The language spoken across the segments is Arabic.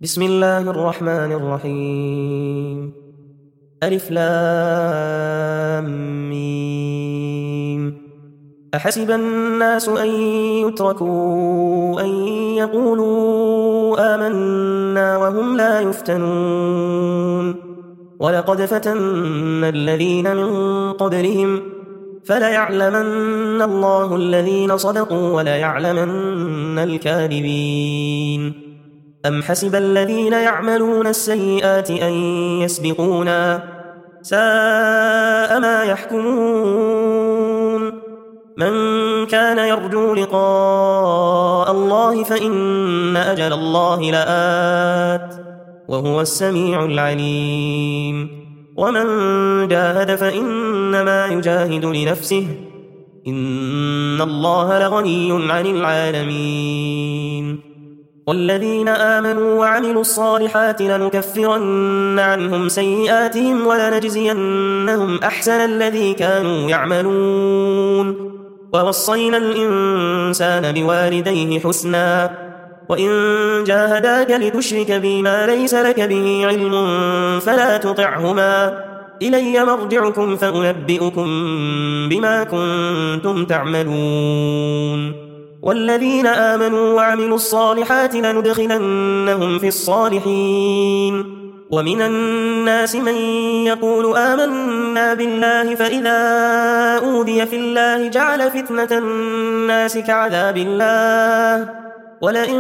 بسم الله الرحمن الرحيم. ألف لام ميم. أحسب الناس أن يتركوا أن يقولوا آمنا وهم لا يفتنون ولقد فتنا الذين من قبلهم فليعلمن الله الذين صدقوا وليعلمن الكاذبين. أم حسب الذين يعملون السيئات أن يسبقونا ساء ما يحكمون. من كان يرجو لقاء الله فإن أجل الله لآت وهو السميع العليم. ومن جاهد فإنما يجاهد لنفسه إن الله لغني عن العالمين. والذين آمنوا وعملوا الصالحات لنكفرن عنهم سيئاتهم ولنجزينهم أحسن الذي كانوا يعملون. ووصينا الإنسان بوالديه حسنا وإن جاهداك لتشرك بي ما ليس لك به علم فلا تطعهما إلي مرجعكم فأنبئكم بما كنتم تعملون. والذين آمنوا وعملوا الصالحات لندخلنهم في الصالحين. ومن الناس من يقول آمنا بالله فإذا أوذي في الله جعل فتنة الناس كعذاب الله ولئن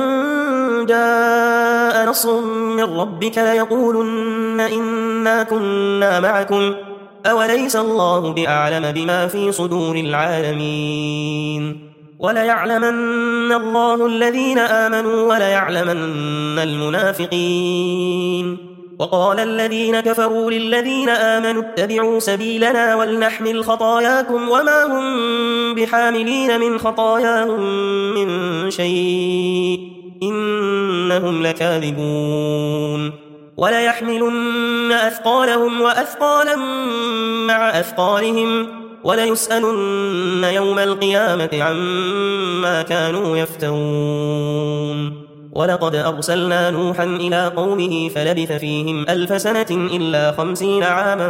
جاء نصر من ربك ليقولن إنا كنا معكم أوليس الله بأعلم بما في صدور العالمين. وليعلمن الله الذين آمنوا وليعلمن المنافقين. وقال الذين كفروا للذين آمنوا اتبعوا سبيلنا ولنحمل خطاياكم وما هم بحاملين من خطاياهم من شيء إنهم لكاذبون. وليحملن أثقالهم وأثقالا مع أثقالهم وليسألن يوم القيامة عما كانوا يفترون. ولقد أرسلنا نوحا إلى قومه فلبث فيهم 1000 سنة إلا 50 عاما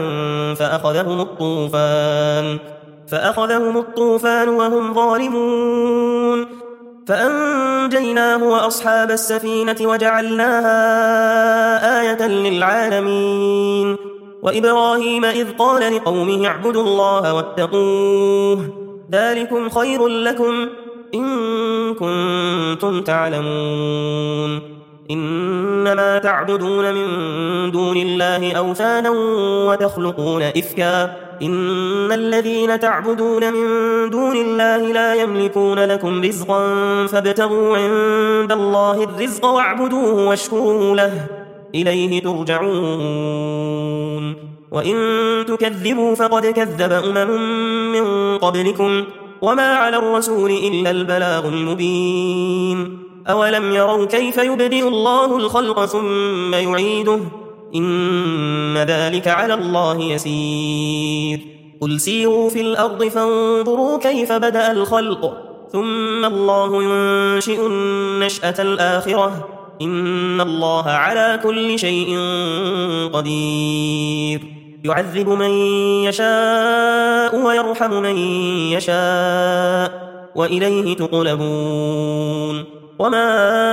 فأخذهم الطوفان وهم ظالمون فأنجيناه وأصحاب السفينة وجعلناها آية للعالمين. وإبراهيم إذ قال لقومه اعبدوا الله واتقوه ذلكم خير لكم إن كنتم تعلمون. إنما تعبدون من دون الله أوثانا وتخلقون إفكا إن الذين تعبدون من دون الله لا يملكون لكم رزقا فابتغوا عند الله الرزق واعبدوه واشكروا له إليه ترجعون. وإن تكذبوا فقد كذب من قبلكم وما على الرسول إلا البلاغ المبين. أولم يروا كيف يبدئ الله الخلق ثم يعيده إن ذلك على الله يسير. قل سيروا في الأرض فانظروا كيف بدأ الخلق ثم الله ينشئ النشأة الآخرة إن الله على كل شيء قدير. يعذب من يشاء ويرحم من يشاء وإليه تقلبون. وما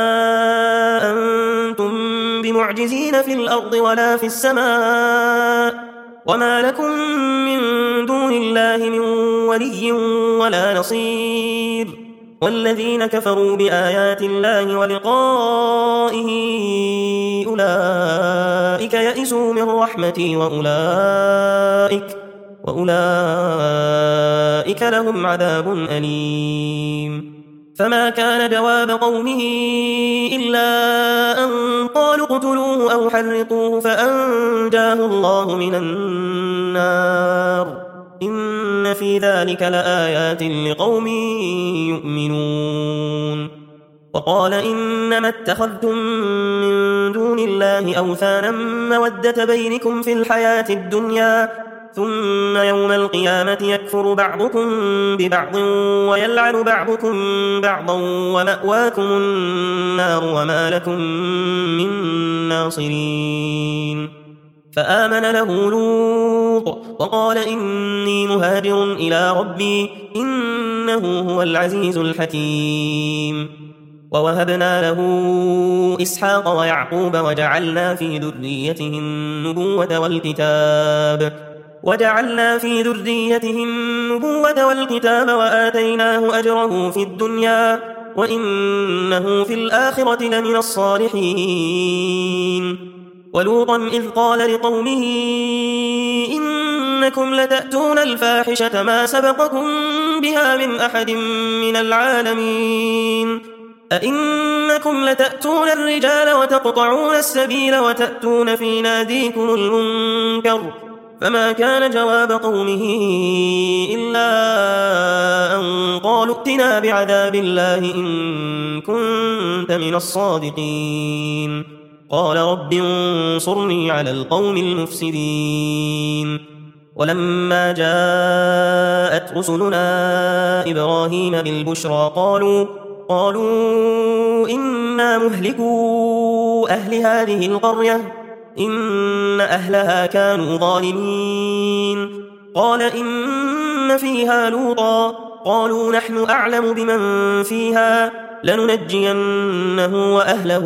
أنتم بمعجزين في الأرض ولا في السماء وما لكم من دون الله من ولي ولا نصير. والذين كفروا بآيات الله ولقائه أولئك يئسوا من رحمتي وأولئك لهم عذاب أليم. فما كان جواب قومه إلا أن قالوا اقتلوه أو حرقوه فأنجاه الله من النار إن في ذلك لآيات لقوم يؤمنون. وقال إنما اتخذتم من دون الله أوثانا مودة بينكم في الحياة الدنيا ثم يوم القيامة يكفر بعضكم ببعض ويلعن بعضكم بعضا ومأواكم النار وما لكم من الناصرين فآمن له لوط وقال إني مهاجر إلى ربي إنه هو العزيز الحكيم ووهبنا له إسحاق ويعقوب وجعلنا في ذريته النبوة والكتاب وآتيناه أجره في الدنيا وإنه في الآخرة لمن الصالحين ولوطا إذ قال لقومه إنكم لتأتون الفاحشة ما سبقكم بها من أحد من العالمين أئنكم لتأتون الرجال وتقطعون السبيل وتأتون في ناديكم المنكر فما كان جواب قومه إلا أن قالوا ائتنا بعذاب الله إن كنت من الصادقين قال رب انصرني على القوم المفسدين ولما جاءت رسلنا إبراهيم بالبشرى قالوا إنا مهلكو أهل هذه القرية إن أهلها كانوا ظالمين قال إن فيها لوطا قالوا نحن أعلم بمن فيها لننجينه وأهله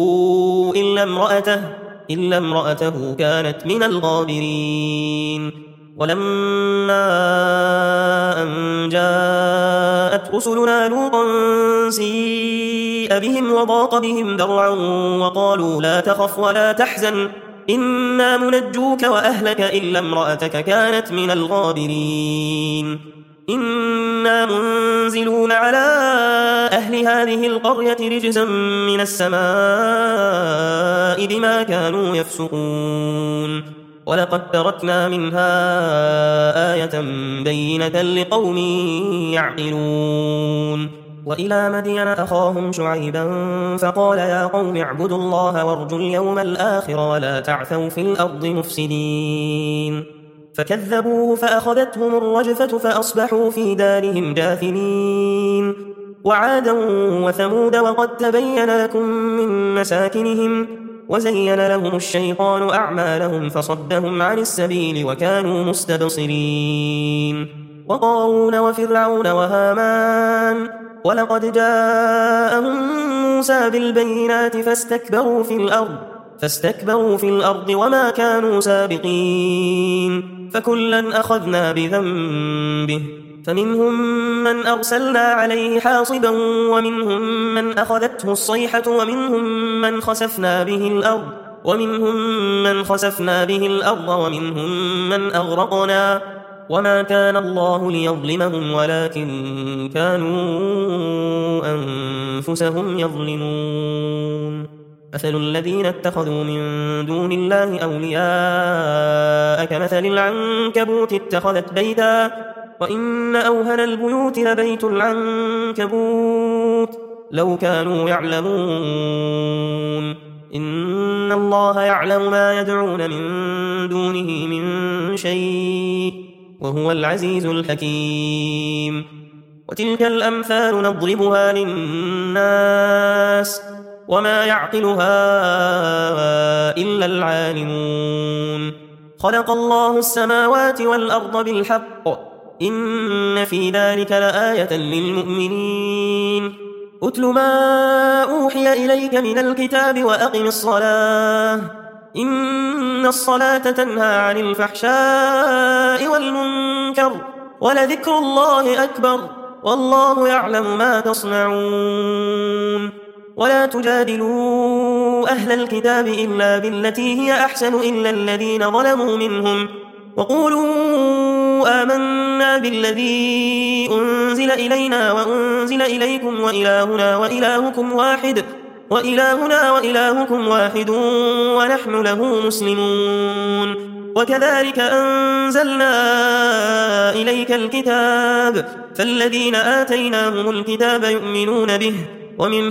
إلا امرأته كانت من الغابرين ولما أن جاءت رسلنا لوطا سيء بهم وضاق بهم ذرعا وقالوا لا تخف ولا تحزن إنا منجوك وأهلك إلا امرأتك كانت من الغابرين إنا منزلون على أهل هذه القرية رجزا من السماء بما كانوا يفسقون ولقد تركنا منها آية بينة لقوم يعقلون وإلى مدين أخاهم شعيبا فقال يا قوم اعبدوا الله وارجوا اليوم الآخر ولا تعثوا في الأرض مفسدين فكذبوه فأخذتهم الرجفة فأصبحوا في دارهم جاثمين وعادا وثمود وقد تبين لكم من مساكنهم وزين لهم الشيطان أعمالهم فصدهم عن السبيل وكانوا مستبصرين وقارون وفرعون وهامان ولقد جاءهم موسى بالبينات فاستكبروا في الأرض وما كانوا سابقين فكلا أخذنا بذنبه فمنهم من أرسلنا عليه حاصبا ومنهم من أخذته الصيحة ومنهم من خسفنا به الأرض ومنهم من أغرقنا وما كان الله ليظلمهم ولكن كانوا أنفسهم يظلمون مثل الذين اتخذوا من دون الله أولياء كمثل العنكبوت اتخذت بيتا وإن أوهن البيوت لبيت العنكبوت لو كانوا يعلمون إن الله يعلم ما يدعون من دونه من شيء وهو العزيز الحكيم وتلك الأمثال نضربها للناس وما يعقلها إلا العالمون خلق الله السماوات والأرض بالحق إن في ذلك لآية للمؤمنين أتل ما أوحي إليك من الكتاب وأقم الصلاة إن الصلاة تنهى عن الفحشاء والمنكر ولذكر الله أكبر والله يعلم ما تصنعون ولا تجادلوا أهل الكتاب إلا بالتي هي أحسن إلا الذين ظلموا منهم وقولوا آمنا بالذي أنزل إلينا وأنزل إليكم وإلهنا وإلهكم واحد ونحن له مسلمون وكذلك أنزلنا إليك الكتاب فالذين آتيناهم الكتاب يؤمنون به ومن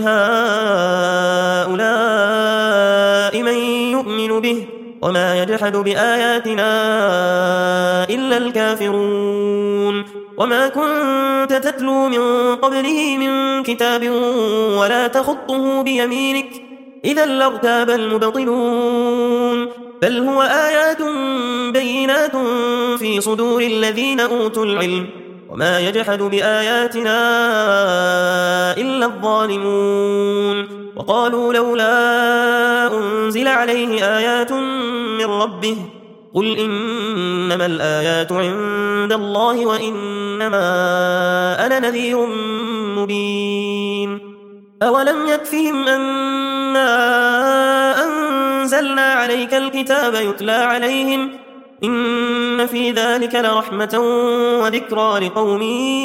هؤلاء من يؤمن به وما يجحد بآياتنا إلا الكافرون وما كنت تتلو من قبله من كتاب ولا تخطه بيمينك إذا لارتاب المبطلون بل هو آيات بينات في صدور الذين أوتوا العلم وما يجحد بآياتنا إلا الظالمون وقالوا لولا أنزل عليه آيات من ربه قل إنما الآيات عند الله وإنما أنا نذير مبين أولم يكفهم أنا أنزلنا عليك الكتاب يتلى عليهم إن في ذلك لرحمة وذكرى لقوم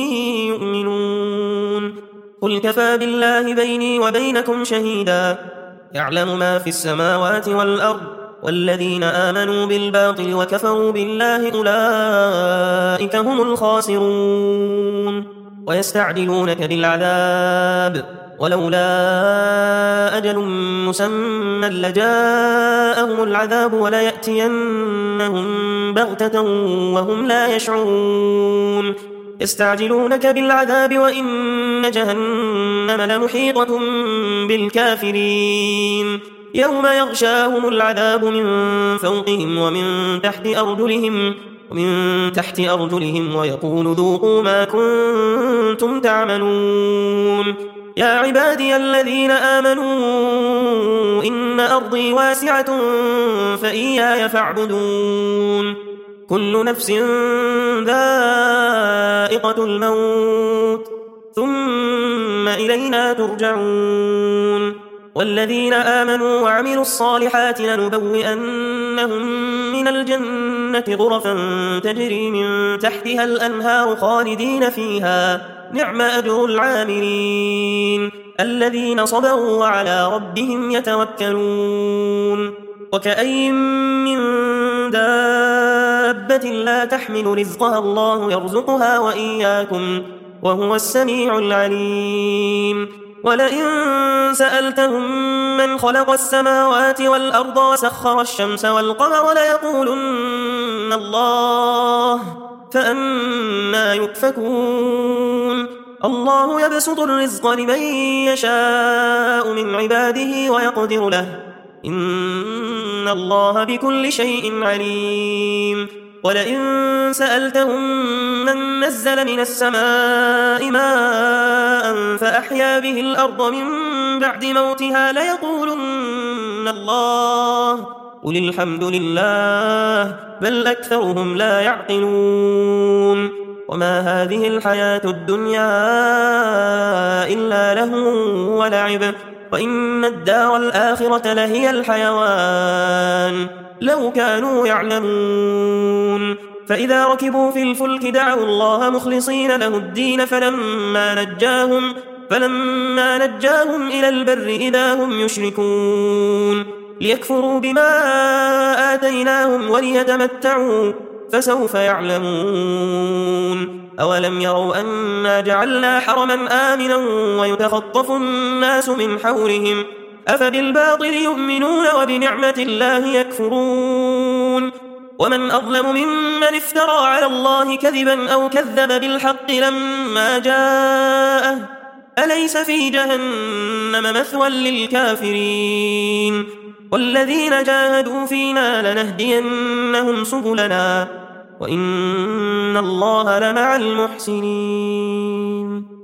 يؤمنون قل كفى بالله بيني وبينكم شهيدا يعلم ما في السماوات والأرض والذين آمنوا بالباطل وكفروا بالله أولئك هم الخاسرون ويستعجلونك بالعذاب ولولا أجل مسمى لجاءهم العذاب وليأتينهم بغتة وهم لا يشعرون يستعجلونك بالعذاب وإن جهنم لمحيطة بالكافرين يوم يغشاهم العذاب من فوقهم ومن تحت أرجلهم ويقول ذوقوا ما كنتم تعملون يا عبادي الذين آمنوا إن أرضي واسعة فإياي فاعبدون كل نفس ذائقة الموت ثم إلينا ترجعون والذين آمنوا وعملوا الصالحات لنبوئنهم من الجنة غرفا تجري من تحتها الأنهار خالدين فيها نعم أجر العاملين الذين صبروا وعلى ربهم يتوكلون وكأين من دابة لا تحمل رزقها الله يرزقها وإياكم وهو السميع العليم ولئن سألتهم من خلق السماوات والأرض وسخر الشمس والقمر ليقولن الله فأنى يؤفكون الله يبسط الرزق لمن يشاء من عباده ويقدر له إن الله بكل شيء عليم ولئن سألتهم من نزل من السماء ماء فأحيا به الأرض من بعد موتها ليقولن الله قل الحمد لله بل أكثرهم لا يعقلون وما هذه الحياة الدنيا إلا لهو ولعب وإن الدار الآخرة لهي الحيوان لو كانوا يعلمون فإذا ركبوا في الفلك دعوا الله مخلصين له الدين فلما نجاهم إلى البر إذا هم يشركون ليكفروا بما آتيناهم وليتمتعوا فسوف يعلمون أولم يروا أنا جعلنا حرما آمنا ويتخطف الناس من حولهم أفبالباطل يؤمنون وبنعمة الله يكفرون ومن أظلم ممن افترى على الله كذبا أو كذب بالحق لما جاءه أليس في جهنم مثوى للكافرين والذين جاهدوا فينا لنهدينهم سبلنا وإن الله لمع المحسنين